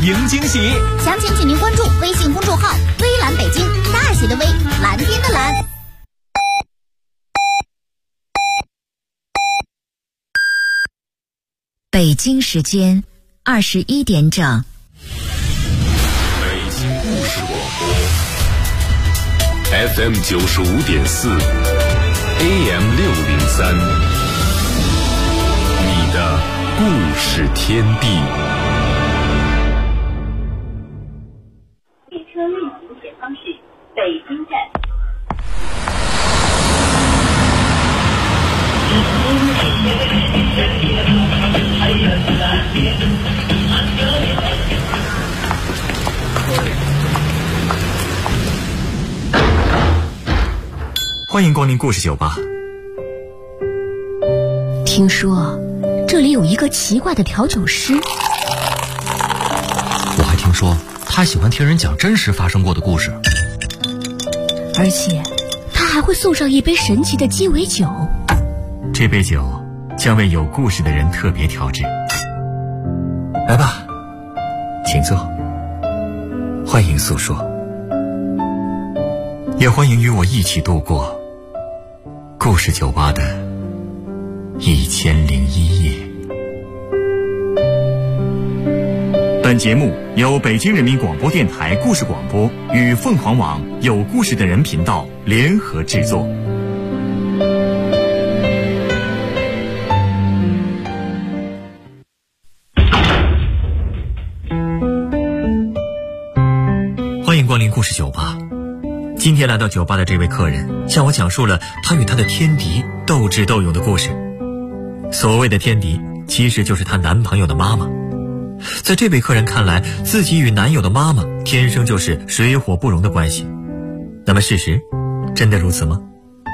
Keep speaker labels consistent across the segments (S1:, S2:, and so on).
S1: 迎惊喜。
S2: 详情请您关注微信公众号“微蓝北京”，大写的微，蓝天的蓝。
S3: 北京时间21点整。
S4: 北京故事广播 FM 95.4 AM 603，你的故事天地。
S5: 列车运行前方是北京站。
S1: 欢迎光临故事酒吧。
S3: 听说这里有一个奇怪的调酒师，
S6: 我还听说他喜欢听人讲真实发生过的故事，
S3: 而且他还会送上一杯神奇的鸡尾酒。
S1: 这杯酒将为有故事的人特别调制。来吧，请坐，欢迎诉说，也欢迎与我一起度过故事酒吧的1001夜。本节目由北京人民广播电台故事广播与凤凰网有故事的人频道联合制作。欢迎光临故事酒吧。今天来到酒吧的这位客人向我讲述了他与他的天敌斗智斗勇的故事。所谓的天敌其实就是她男朋友的妈妈。在这位客人看来，自己与男友的妈妈天生就是水火不容的关系。那么事实真的如此吗？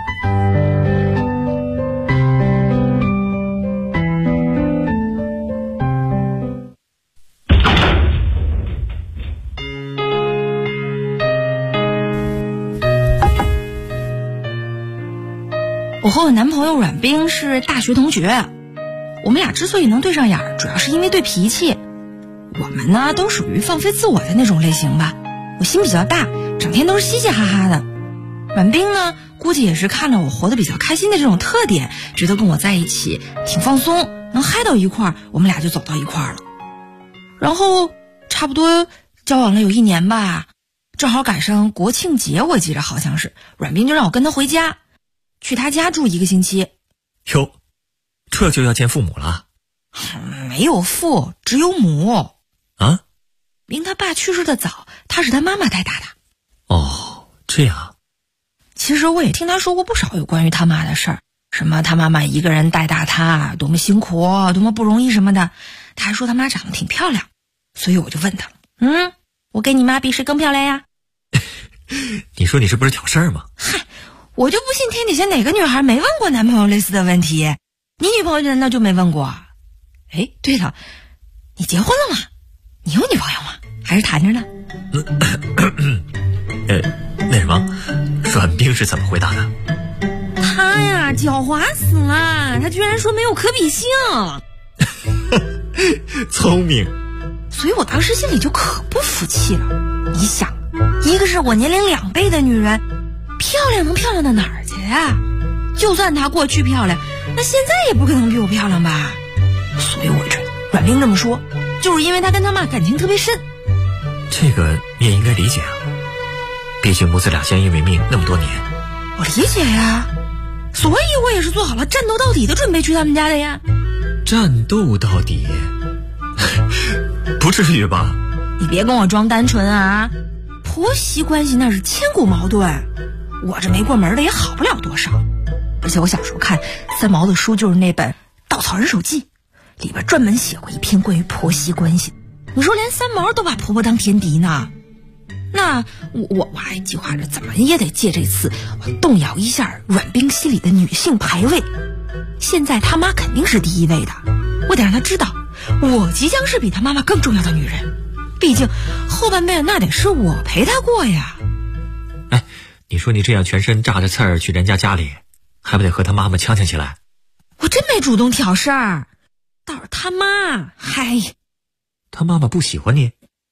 S7: 我和我男朋友阮冰是大学同学，我们俩之所以能对上眼，主要是因为对脾气。我们呢都属于放飞自我的那种类型吧，我心比较大，整天都是嘻嘻哈哈的。阮冰呢估计也是看了我活得比较开心的这种特点，觉得跟我在一起挺放松，能嗨到一块儿，我们俩就走到一块儿了。然后差不多交往了有1年吧，正好赶上国庆节，我记着好像是，阮冰就让我跟他回家，去他家住1个星期。
S1: 哟，这就要见父母了？
S7: 没有父，只有母。
S1: 啊？
S7: 冰他爸去世的早，他是他妈妈带大的。
S1: 哦，这样。
S7: 其实我也听他说过不少有关于他妈的事儿，什么他妈妈一个人带大他，多么辛苦，多么不容易什么的。他还说他妈长得挺漂亮，所以我就问他，我跟你妈比谁更漂亮呀？
S1: 你说你这不是挑事儿吗？
S7: 嗨，我就不信天底下哪个女孩没问过男朋友类似的问题。你女朋友难道就没问过？哎，对了，你结婚了吗？你有女朋友吗？还是谈着呢？
S1: 那什么，阮冰是怎么回答的？
S7: 他呀，狡猾死了，他居然说没有可比性。
S1: 聪明。
S7: 所以我当时心里就可不服气了。你想，一个是我年龄2倍的女人，漂亮能漂亮到哪儿去啊？就算她过去漂亮，那现在也不可能比我漂亮吧？所以我觉得阮冰这么说，就是因为她跟她妈感情特别深。
S1: 这个你也应该理解啊，毕竟母子俩相依为命那么多年。
S7: 我理解呀，所以我也是做好了战斗到底的准备去他们家的呀。
S1: 战斗到底？不至于吧？
S7: 你别跟我装单纯啊！婆媳关系那是千古矛盾，我这没过门的也好不了多少。而且我小时候看三毛的书，就是那本《稻草人手记》，里边专门写过一篇关于婆媳关系。你说连三毛都把婆婆当天敌呢，那我还计划着怎么也得借这次动摇一下阮冰心里的女性排位。现在他妈肯定是第一位的，我得让他知道我即将是比他妈妈更重要的女人，毕竟后半辈子那得是我陪他过呀。
S1: 哎，你说你这样全身炸着刺儿去人家家里，还不得和他妈妈呛呛起来？
S7: 我真没主动挑事儿，倒是他妈，嗨，
S1: 他妈妈不喜欢你？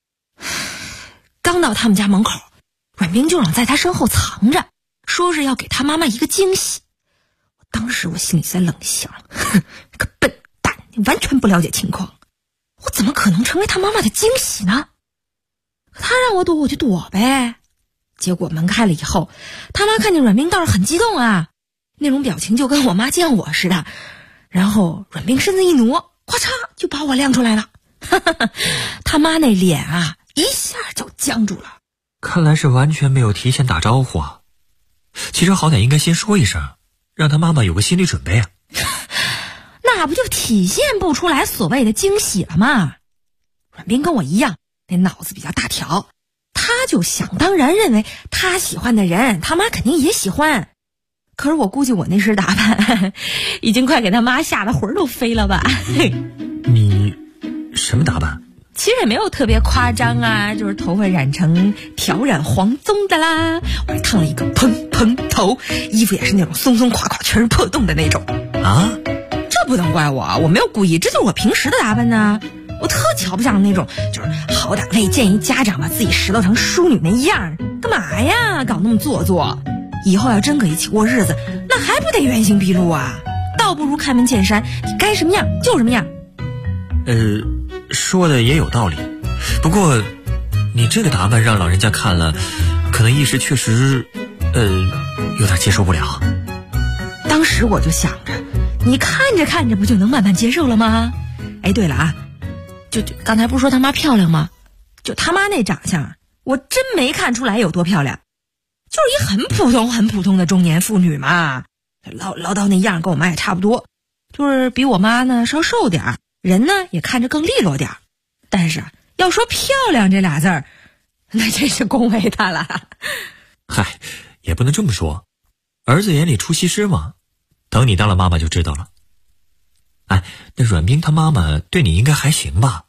S7: 到他们家门口，阮冰就让在他身后藏着，说是要给他妈妈一个惊喜。当时我心里在冷笑，哼，个笨蛋，你完全不了解情况，我怎么可能成为他妈妈的惊喜呢？可他让我躲我就躲呗。结果门开了以后，他妈看见阮冰倒是很激动啊，那种表情就跟我妈见我似的。然后阮冰身子一挪，咵嚓就把我亮出来了。他妈那脸啊一下就僵住了。
S1: 看来是完全没有提前打招呼啊。其实好歹应该先说一声，让他妈妈有个心理准备啊。
S7: 那不就体现不出来所谓的惊喜了吗？阮冰跟我一样，那脑子比较大条，他就想当然认为他喜欢的人他妈肯定也喜欢。可是我估计我那身打扮已经快给他妈吓得魂都飞了吧。
S1: 你什么打扮？
S7: 其实也没有特别夸张啊，就是头发染成挑染黄棕的啦，我还烫了一个蓬蓬头，衣服也是那种松松垮垮全是破洞的那种
S1: 啊。
S7: 这不能怪我没有故意，这就是我平时的打扮呢。我特瞧不上那种就是好歹未见一家长把自己拾掇成淑女那样，干嘛呀搞那么做作？以后要真搁一起过日子，那还不得原形毕露啊？倒不如开门见山，你该什么样就什么样。
S1: 说的也有道理，不过你这个打扮让老人家看了，可能一时确实有点接受不了。
S7: 当时我就想着，你看着看着不就能慢慢接受了吗？哎，对了啊，就刚才不是说他妈漂亮吗？就他妈那长相，我真没看出来有多漂亮，就是一很普通的中年妇女嘛，唠叨那样跟我妈也差不多，就是比我妈呢稍瘦点儿，人呢也看着更利落点儿。但是要说漂亮这俩字儿，那真是恭维她了。
S1: 嗨，也不能这么说，儿子眼里出西施嘛，等你当了妈妈就知道了。哎，那阮冰她妈妈对你应该还行吧？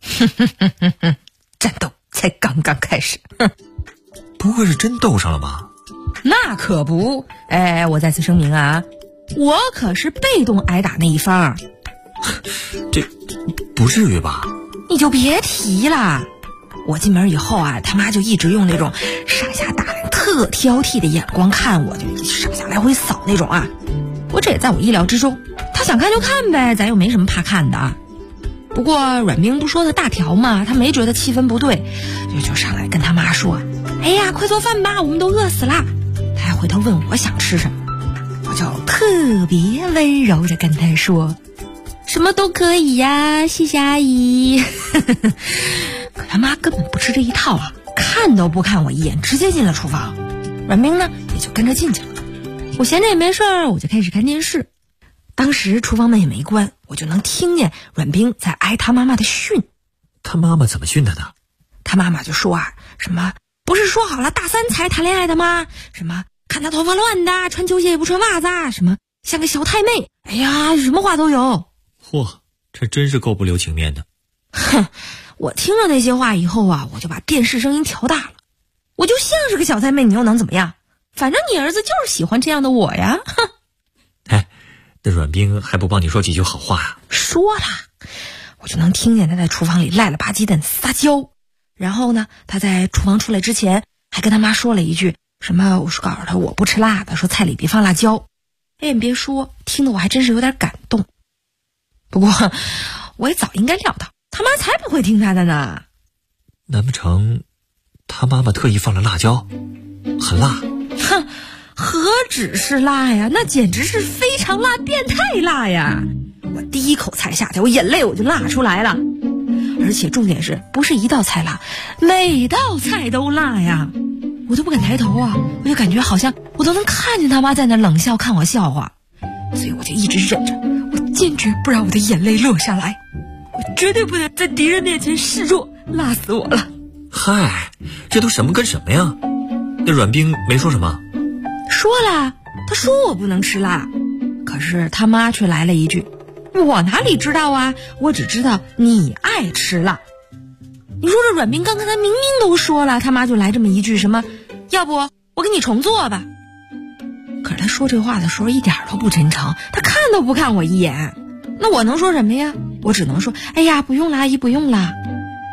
S7: 战斗才刚刚开始。
S1: 不会是真斗上了吧？
S7: 那可不，哎，我再次声明啊，我可是被动挨打那一方。
S1: 这不至于吧？
S7: 你就别提了，我进门以后啊，他妈就一直用那种上下打量特挑剔的眼光看我，就上下来回扫那种啊。不过这也在我意料之中，他想看就看呗，咱又没什么怕看的。不过阮冰不说他大条嘛，他没觉得气氛不对，就上来跟他妈说，哎呀，快做饭吧，我们都饿死了。他还回头问我想吃什么，我就特别温柔地跟他说，什么都可以呀，谢谢阿姨。可他妈根本不吃这一套啊，看都不看我一眼，直接进了厨房。阮冰呢也就跟着进去了。我闲着也没事儿，我就开始看电视。当时厨房门也没关，我就能听见阮冰在挨他妈妈的训。
S1: 他妈妈怎么训他的？
S7: 他妈妈就说啊，什么不是说好了大三才谈恋爱的吗？什么看他头发乱的，穿球鞋也不穿袜子，什么像个小太妹，哎呀，什么话都有。
S1: 嚯，这真是够不留情面的。
S7: 哼，我听了那些话以后啊，我就把电视声音调大了。我就像是个小太妹，你又能怎么样？反正你儿子就是喜欢这样的我呀。哼。
S1: 哎，那阮冰还不帮你说几句好话啊？
S7: 说了，我就能听见他在厨房里赖了吧唧的撒娇。然后呢，他在厨房出来之前还跟他妈说了一句什么，我说告诉他我不吃辣的，说菜里别放辣椒。哎，你别说，听得我还真是有点感动。不过我也早应该料到，他妈才不会听他的呢。
S1: 难不成他妈妈特意放了辣椒，很辣？
S7: 哼，何止是辣呀，那简直是非常辣，变态辣呀！我第一口菜下去，我眼泪我就辣出来了。而且重点是不是一道菜辣，每道菜都辣呀！我都不敢抬头啊，我就感觉好像我都能看见他妈在那冷笑看我笑话，所以我就一直忍着，我坚决不让我的眼泪落下来，我绝对不能在敌人面前示弱，辣死我了。
S1: 嗨，这都什么跟什么呀？那阮冰没说什么？
S7: 说了，他说我不能吃辣，可是他妈却来了一句，我哪里知道啊，我只知道你爱吃辣。你说这阮冰刚才他明明都说了，他妈就来这么一句什么，要不我给你重做吧。可是他说这话的时候一点都不真诚，他看都不看我一眼。那我能说什么呀？我只能说，哎呀，不用了，阿姨不用了。哎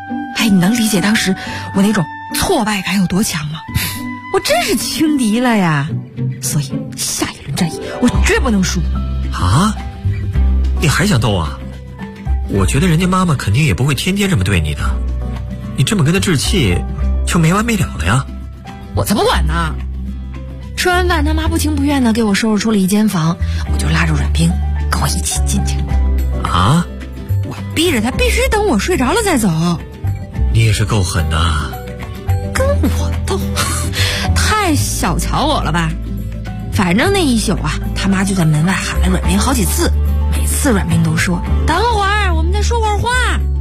S7: 哎，你能理解当时我那种挫败感有多强吗？我真是轻敌了呀！所以下一轮战役我绝不能输。
S1: 啊？你还想斗啊？我觉得人家妈妈肯定也不会天天这么对你的，你这么跟她置气就没完没了了呀。
S7: 我才不管呢！吃完饭，他妈不情不愿的给我收拾出了一间房，我就拉着阮冰跟我一起进去。
S1: 啊？
S7: 我逼着他必须等我睡着了再走。
S1: 你也是够狠的。
S7: 跟我斗，太小瞧我了吧？反正那一宿啊，他妈就在门外喊了阮冰好几次，每次阮冰都说等会儿我们再说会儿话。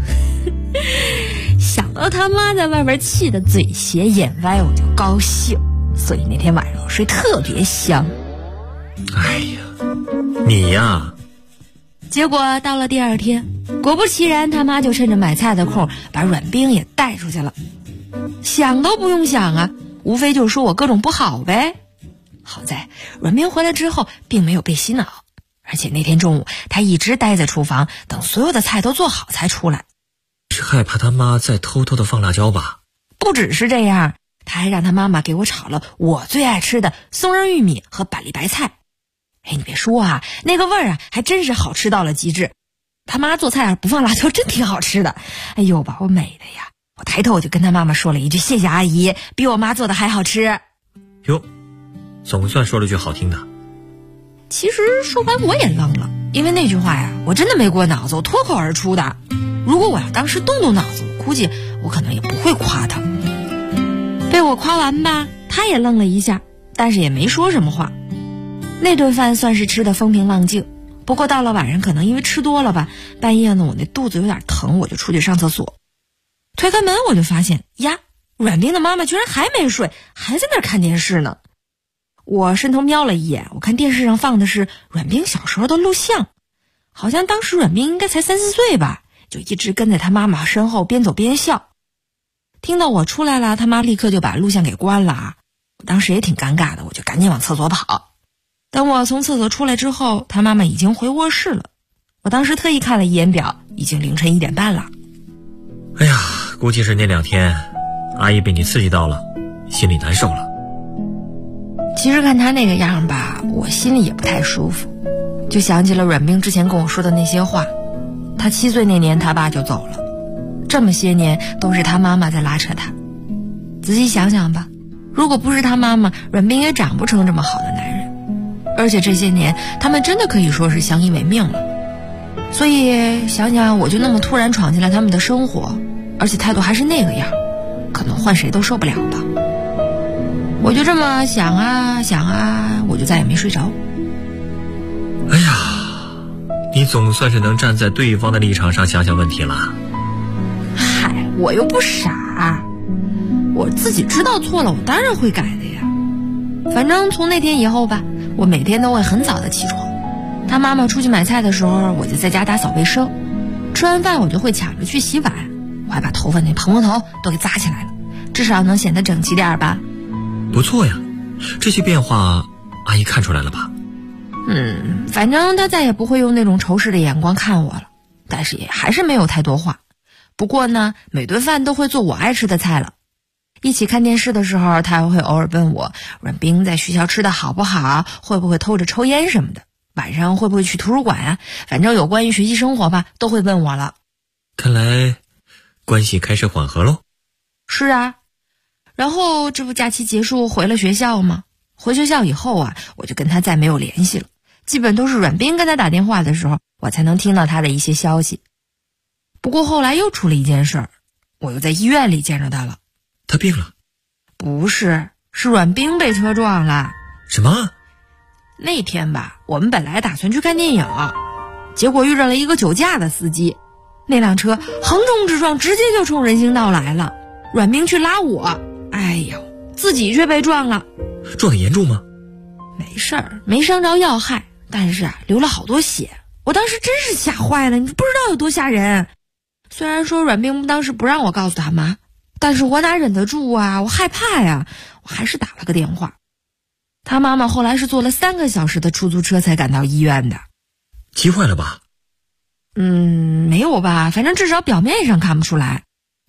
S7: 想到他妈在外边气得嘴斜眼歪，我就高兴，所以那天晚上我睡特别香。
S1: 哎呀，你呀。
S7: 结果到了第二天，果不其然，他妈就趁着买菜的空把阮冰也带出去了。想都不用想啊，无非就是说我各种不好呗。好在阮冰回来之后并没有被洗脑，而且那天中午他一直待在厨房，等所有的菜都做好才出来。
S1: 是害怕他妈再偷偷的放辣椒吧？
S7: 不只是这样，他还让他妈妈给我炒了我最爱吃的松仁玉米和板栗白菜。哎，你别说啊，那个味儿啊还真是好吃到了极致。他妈做菜不放辣椒真挺好吃的。哎呦，把我美的呀！我抬头我就跟他妈妈说了一句谢谢阿姨，比我妈做的还好吃。
S1: 哟，总算说了句好听的。
S7: 其实说完我也愣了，因为那句话呀我真的没过脑子，我脱口而出的。如果我要当时动脑子，我估计我可能也不会夸他。被我夸完吧，他也愣了一下，但是也没说什么话。那顿饭算是吃的风平浪静，不过到了晚上可能因为吃多了吧，半夜呢我那肚子有点疼，我就出去上厕所。推开门我就发现呀，阮冰的妈妈居然还没睡，还在那儿看电视呢。我伸头瞄了一眼，我看电视上放的是阮冰小时候的录像，好像当时阮冰应该才3、4岁吧，就一直跟在他妈妈身后边走边笑。听到我出来了，他妈立刻就把录像给关了啊！我当时也挺尴尬的，我就赶紧往厕所跑。等我从厕所出来之后，他妈妈已经回卧室了。我当时特意看了一眼表，已经凌晨1点半了。
S1: 哎呀，估计是那2天阿姨被你刺激到了，心里难受了。
S7: 其实看他那个样吧，我心里也不太舒服，就想起了阮冰之前跟我说的那些话。他7岁那年他爸就走了，这么些年都是他妈妈在拉扯他。仔细想想吧，如果不是他妈妈，阮冰也长不成这么好的男人。而且这些年他们真的可以说是相依为命了。所以想想我就那么突然闯进来他们的生活，而且态度还是那个样，可能换谁都受不了吧。我就这么想啊想啊，我就再也没睡着。
S1: 哎呀，你总算是能站在对方的立场上想想问题了。
S7: 嗨，我又不傻，我自己知道错了，我当然会改的呀。反正从那天以后吧，我每天都会很早的起床。他妈妈出去买菜的时候，我就在家打扫卫生。吃完饭我就会抢着去洗碗，我还把头发那蓬头都给扎起来了，至少能显得整齐点吧。
S1: 不错呀，这些变化阿姨看出来了吧？
S7: 反正他再也不会用那种仇视的眼光看我了，但是也还是没有太多话。不过呢，每顿饭都会做我爱吃的菜了。一起看电视的时候，他还会偶尔问我阮冰在学校吃的好不好，会不会偷着抽烟什么的，晚上会不会去图书馆啊，反正有关于学习生活吧，都会问我了。
S1: 看来关系开始缓和喽。
S7: 是啊，然后这不假期结束回了学校吗？回学校以后啊，我就跟他再没有联系了，基本都是阮冰跟他打电话的时候，我才能听到他的一些消息。不过后来又出了一件事儿，我又在医院里见着他了。
S1: 他病了？
S7: 不是，是阮冰被车撞了。
S1: 什么？
S7: 那天吧，我们本来打算去看电影，结果遇着了一个酒驾的司机，那辆车横冲直撞，直接就冲人行道来了。阮冰去拉我，哎呦，自己却被撞了。
S1: 撞得严重吗？
S7: 没事儿，没伤着要害，但是流了好多血。我当时真是吓坏了，你不知道有多吓人。虽然说阮冰当时不让我告诉他妈，但是我哪忍得住啊，我害怕呀，我还是打了个电话。他妈妈后来是坐了3个小时的出租车才赶到医院的。
S1: 急坏了吧？
S7: 没有吧，反正至少表面上看不出来。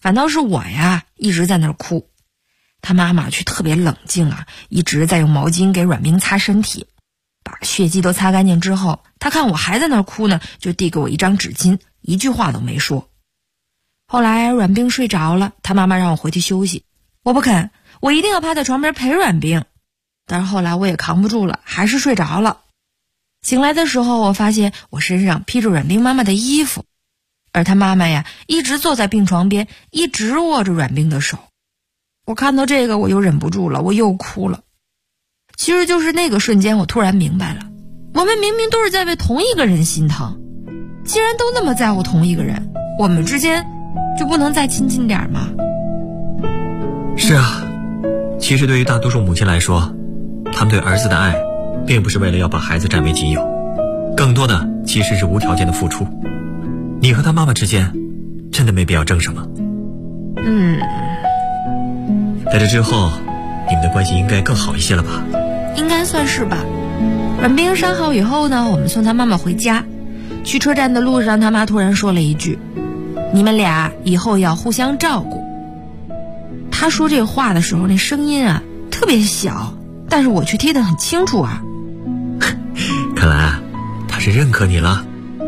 S7: 反倒是我呀一直在那儿哭。他妈妈却特别冷静啊，一直在用毛巾给阮冰擦身体，把血迹都擦干净之后，他看我还在那儿哭呢，就递给我一张纸巾，一句话都没说。后来阮冰睡着了，他妈妈让我回去休息，我不肯，我一定要趴在床边陪阮冰。但是后来我也扛不住了，还是睡着了。醒来的时候，我发现我身上披着阮冰妈妈的衣服，而他妈妈呀一直坐在病床边，一直握着阮冰的手。我看到这个我又忍不住了，我又哭了。其实就是那个瞬间，我突然明白了，我们明明都是在为同一个人心疼，既然都那么在乎同一个人，我们之间就不能再亲近点吗？
S1: 是啊，其实对于大多数母亲来说，他们对儿子的爱并不是为了要把孩子占为己有，更多的其实是无条件的付出。你和他妈妈之间真的没必要争什么。在这之后，你们的关系应该更好一些了吧？
S7: 应该算是吧。阮冰伤好以后呢，我们送他妈妈回家。去车站的路上，他妈突然说了一句：“你们俩以后要互相照顾。”他说这话的时候，那声音啊特别小，但是我却听得很清楚啊。
S1: 看来啊，他是认可你了。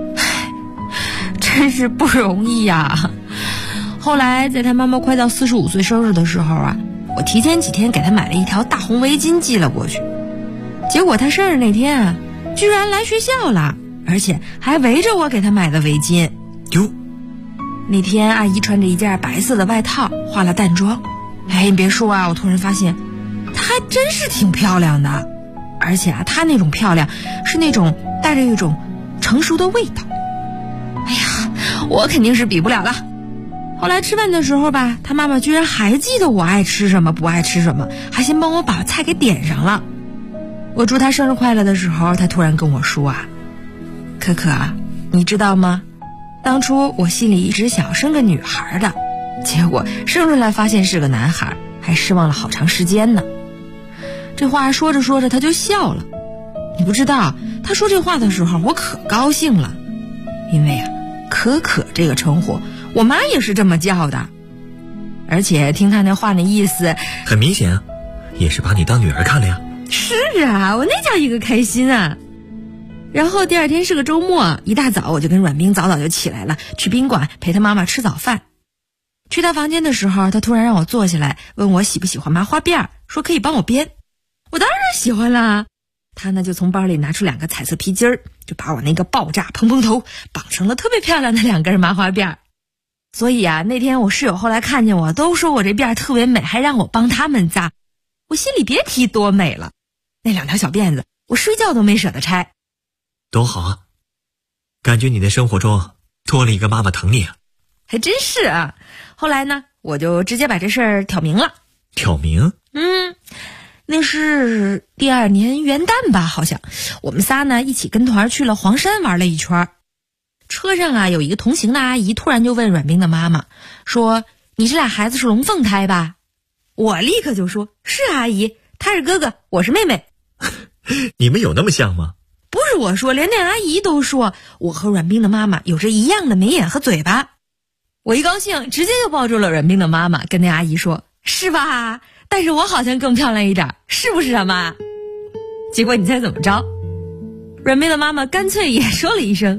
S7: 真是不容易呀。后来在他妈妈快到45岁生日的时候啊，我提前几天给他买了一条大红围巾寄了过去。结果他生日那天啊，居然来学校了，而且还围着我给他买的围巾。
S1: 哟，
S7: 那天阿姨穿着一件白色的外套，化了淡妆。你别说啊，我突然发现她还真是挺漂亮的，而且啊，她那种漂亮是那种带着一种成熟的味道。哎呀，我肯定是比不了了。后来吃饭的时候吧，他妈妈居然还记得我爱吃什么不爱吃什么，还先帮我把菜给点上了。我祝他生日快乐的时候，他突然跟我说啊，可可啊，你知道吗？当初我心里一直想要生个女孩的，结果生出来发现是个男孩，还失望了好长时间呢。这话说着说着他就笑了。你不知道，他说这话的时候我可高兴了，因为啊，可可这个称呼我妈也是这么叫的。而且听他那话那意思，
S1: 很明显也是把你当女儿看了呀。
S7: 是啊，我那叫一个开心啊。然后第二天是个周末，一大早我就跟阮冰早早就起来了，去宾馆陪他妈妈吃早饭。去他房间的时候，他突然让我坐下来，问我喜不喜欢麻花辫，说可以帮我编。我当然喜欢啦。他呢就从包里拿出2个彩色皮筋儿，就把我那个爆炸蓬蓬头绑成了特别漂亮的2根麻花辫。所以啊，那天我室友后来看见我，都说我这辫特别美，还让我帮他们扎。我心里别提多美了。那2条小辫子，我睡觉都没舍得拆。
S1: 多好啊，感觉你的生活中多了一个妈妈疼你啊。
S7: 还真是啊。后来呢，我就直接把这事儿挑明了。
S1: 挑明？
S7: 那是第2年元旦吧，好像我们仨呢一起跟团去了黄山玩了一圈。车上啊有一个同行的阿姨突然就问阮冰的妈妈说，你这俩孩子是龙凤胎吧？我立刻就说，是阿姨，他是哥哥，我是妹妹。
S1: 你们有那么像吗？
S7: 不是我说，连那阿姨都说我和阮冰的妈妈有着一样的眉眼和嘴巴。我一高兴直接就抱住了阮冰的妈妈，跟那阿姨说，是吧？但是我好像更漂亮一点，是不是啊妈？结果你猜怎么着？阮冰的妈妈干脆也说了一声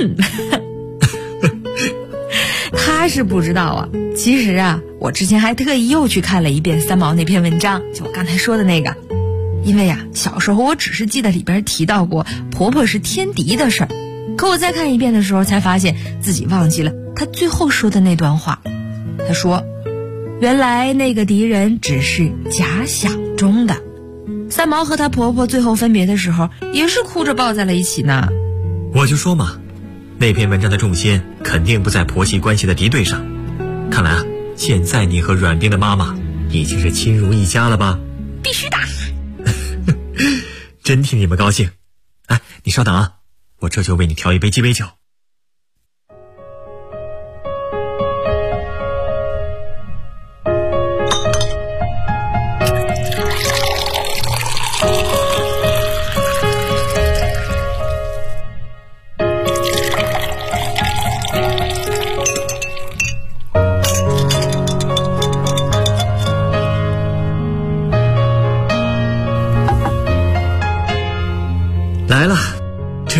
S7: 她是不知道啊，其实啊，我之前还特意又去看了一遍三毛那篇文章，就我刚才说的那个。因为呀，小时候我只是记得里边提到过婆婆是天敌的事儿，可我再看一遍的时候，才发现自己忘记了她最后说的那段话。她说，原来那个敌人只是假想中的。三毛和她婆婆最后分别的时候，也是哭着抱在了一起呢。
S1: 我就说嘛，那篇文章的重心肯定不在婆媳关系的敌对上。看来啊，现在你和阮冰的妈妈已经是亲如一家了吧？
S7: 必须的。
S1: 真替你们高兴。哎，你稍等啊，我这就为你调一杯鸡尾酒。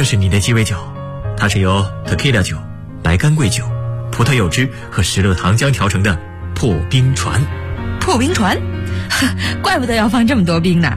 S1: 就是你的鸡尾酒，它是由 tequila 酒、白干桂酒、葡萄柚汁和石榴糖浆调成的破冰船。
S7: 破冰船？怪不得要放这么多冰呢。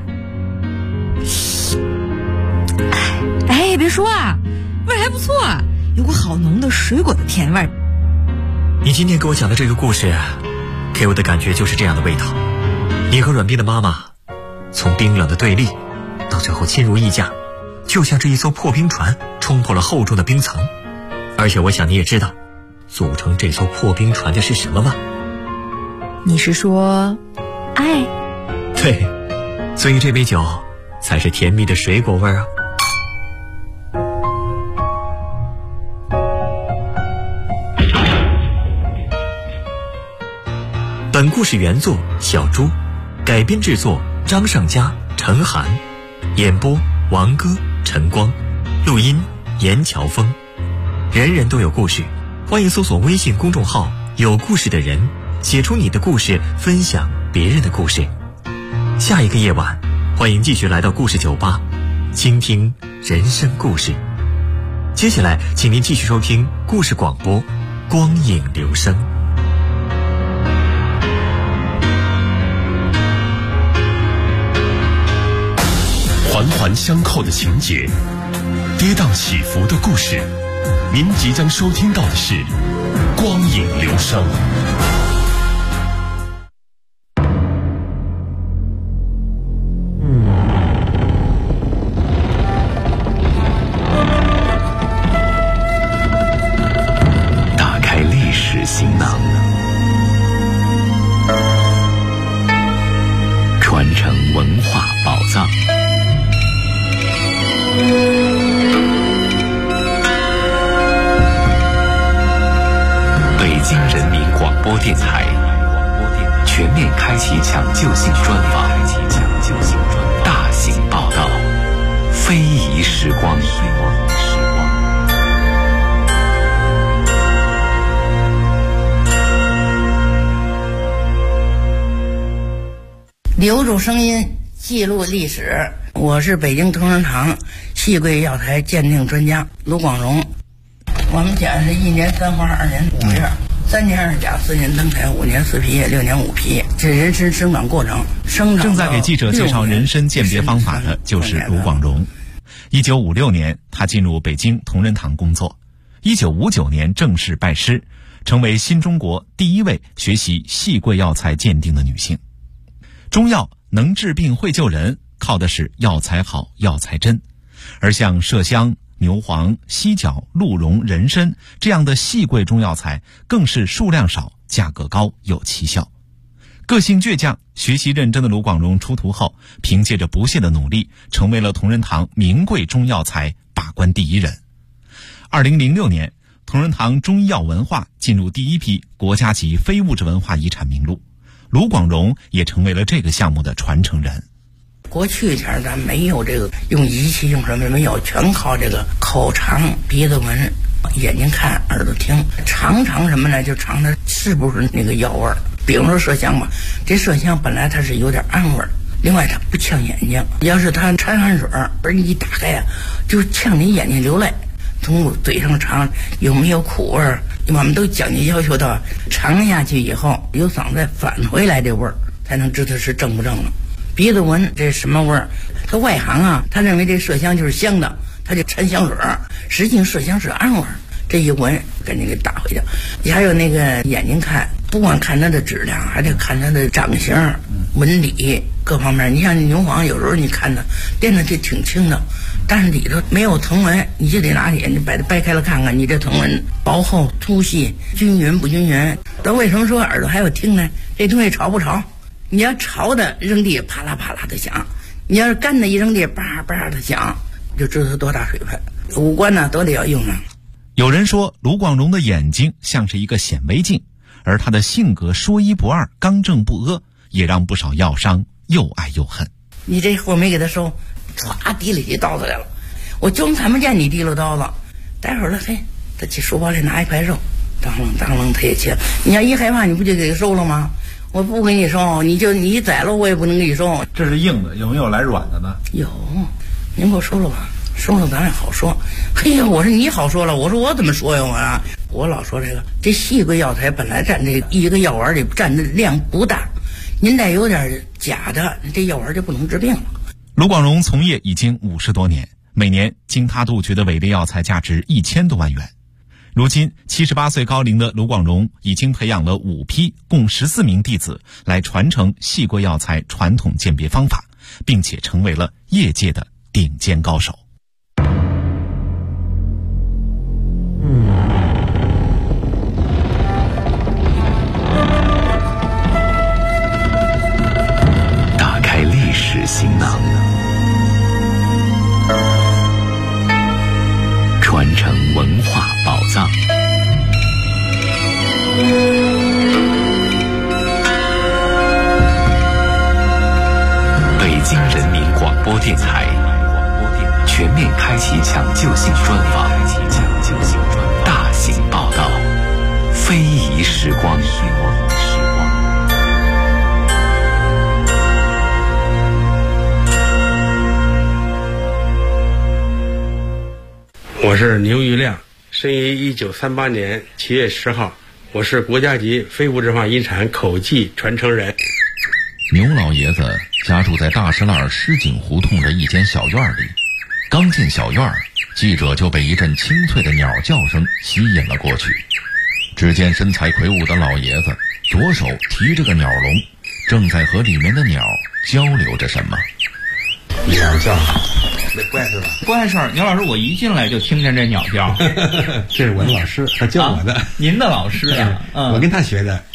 S7: 哎，别说啊，味儿还不错啊，有股好浓的水果的甜味儿。
S1: 你今天给我讲的这个故事，给我的感觉就是这样的味道。你和阮冰的妈妈，从冰冷的对立，到最后亲如一家，就像这一艘破冰船冲破了厚重的冰层。而且我想你也知道，组成这艘破冰船的是什么吗？
S7: 你是说爱？
S1: 对，所以这杯酒才是甜蜜的水果味啊。本故事原作小猪，改编制作张尚佳、陈涵，演播王哥、陈光，录音严乔峰。人人都有故事，欢迎搜索微信公众号有故事的人，写出你的故事，分享别人的故事。下一个夜晚，欢迎继续来到故事酒吧，倾听人生故事。接下来请您继续收听故事广播光影留声。
S4: 环环相扣的情节，跌宕起伏的故事，您即将收听到的是光影留声。打开历史行囊，传承文化宝藏。北京人民广播电台全面开启抢救性专访，大型报道，非遗时光。
S8: 留住声音，记录历史。我是北京同仁堂细桂药材鉴定专家卢广荣。我们讲是1年3花2年5月，3年2甲4年登台5年4皮6年5皮，这人参生长过程。
S9: 正在给记者介绍人参鉴别方法的就是卢广荣。1956年，他进入北京同仁堂工作。1959年正式拜师，成为新中国第一位学习细桂药材鉴定的女性。中药能治病会救人，靠的是药材好药材真，而像麝香、牛黄、犀角、鹿茸、人参这样的细桂中药材更是数量少、价格高、有奇效。个性倔强、学习认真的卢广荣出徒后，凭借着不懈的努力，成为了同仁堂名贵中药材把关第一人。2006年，同仁堂中医药文化进入第一批国家级非物质文化遗产名录，卢广荣也成为了这个项目的传承人。
S8: 过去前咱没有这个用仪器用什么没有，全靠这个口尝、鼻子闻、眼睛看、耳朵听，尝什么呢？就尝它是不是那个药味儿。比如说麝香吧，这麝香本来它是有点暗味儿，另外它不呛眼睛，要是它掺汗水而你一打开啊，就呛你眼睛流泪。从嘴上尝有没有苦味儿，我们都讲究要求到尝下去以后由嗓子返回来这味儿，才能知道是正不正了。鼻子闻这什么味儿？他外行啊，他认为这麝香就是香的，他就掺香水，实际上麝香是暗味儿。这一闻赶紧给打回去。还有那个眼睛看，不光看它的质量，还得看它的长相、纹理各方面。你像牛黄，有时候你看它掂着就挺轻的，但是里头没有藤纹，你就得拿眼睛把它掰开了看看，你这藤纹薄厚、粗细、均匀不均匀。那为什么说耳朵还有听呢？这东西潮不潮？你要潮的扔地啪啦啪啦的响，你要是干的一扔地叭叭的响，就知道它多大水分。五官呢都得要用上。
S9: 有人说卢广荣的眼睛像是一个显微镜，而他的性格说一不二、刚正不阿，也让不少药商又爱又恨。
S8: 你这货没给他收，唰提了起刀子来了，我就看不见你提了刀子。待会儿了，嘿，他去书包里拿一块肉，当啷他也切。你要一害怕，你不就给他收了吗？我不给你收，你宰了我也不能给你收。
S10: 这是硬的，有没有来软的呢？
S8: 有，您给我收了吧。 说了咱也好说。嘿呀，我说你好说了，我说我怎么说呀我老说这细桂药材本来占这一个药丸里占的量不大，您再有点假的，这药丸就不能治病了。
S9: 卢广荣从业已经50多年，每年经他杜绝的伪劣药材价值1000多万元。如今78岁高龄的卢广荣已经培养了5批共14名弟子来传承细桂药材传统鉴别方法，并且成为了业界的顶尖高手。
S4: 打开历史行囊，传承文化宝藏。北京人民广播电台全面开启抢救性专访，大型报道，非遗时光。
S10: 我是牛玉亮，生于1938年7月10号，我是国家级非物质化遗产口技传承人。
S6: 牛老爷子家住在大石栏狮井胡同的一间小院里，刚进小院，记者就被一阵清脆的鸟叫声吸引了过去。只见身材魁梧的老爷子左手提着个鸟笼，正在和里面的鸟交流着什么。
S10: 鸟叫没怪事吧？
S11: 怪事儿，牛老师，我一进来就听见这鸟叫。
S10: 这是我的老师，他教我的。
S11: 您的老师呀？
S10: 我跟他学的。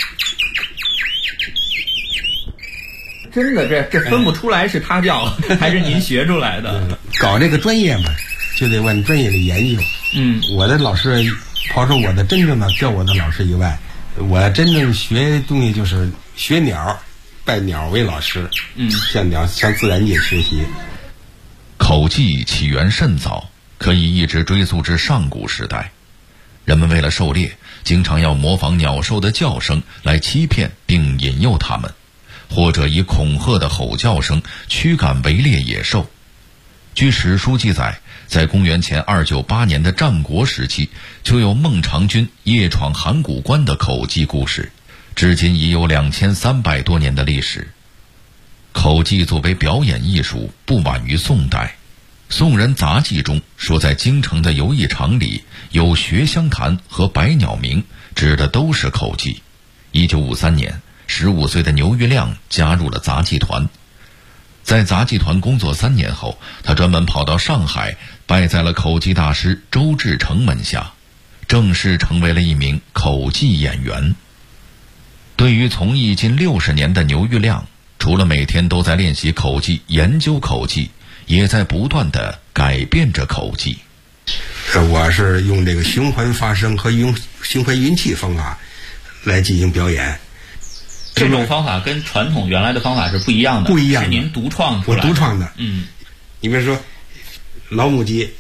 S11: 真的，这分不出来是他叫还是您学出来的。
S10: 搞这个专业嘛，就得往专业里研究。我的老师，刨出我的真正的教我的老师以外，我真正学东西就是学鸟，拜鸟为老师。向自然界学习。
S6: 口技起源甚早，可以一直追溯至上古时代。人们为了狩猎，经常要模仿鸟兽的叫声来欺骗并引诱它们，或者以恐吓的吼叫声驱赶围猎野兽。据史书记载，在公元前298年的战国时期，就有孟尝君夜闯函谷关的口技故事，至今已有2300多年的历史。口技作为表演艺术，不晚于宋代。宋人杂记中说，在京城的游艺场里有学香坛和百鸟鸣，指的都是口技。1953年，15岁的牛玉亮加入了杂技团。在杂技团工作3年后，他专门跑到上海，拜在了口技大师周志成门下，正式成为了一名口技演员。对于从艺近60年的牛玉亮，除了每天都在练习口技、研究口技，也在不断地改变着口技。
S10: 我是用这个循环发声和用循环运气方法来进行表演。
S11: 这种方法跟传统原来的方法是不一样的，
S10: 不一样的，
S11: 是您独创出来的。
S10: 我独创的。你比如说老母鸡，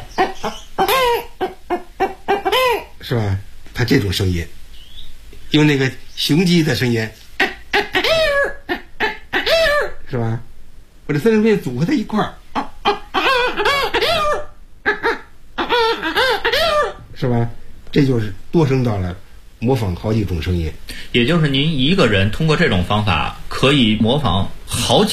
S10: 是吧？它这种声音，用那个雄鸡的声音，是吧？我这3种声音组合在一块儿，是吧？这就是多声道了，模仿好几种声音。
S11: 也就是您一个人通过这种方法可以模仿好几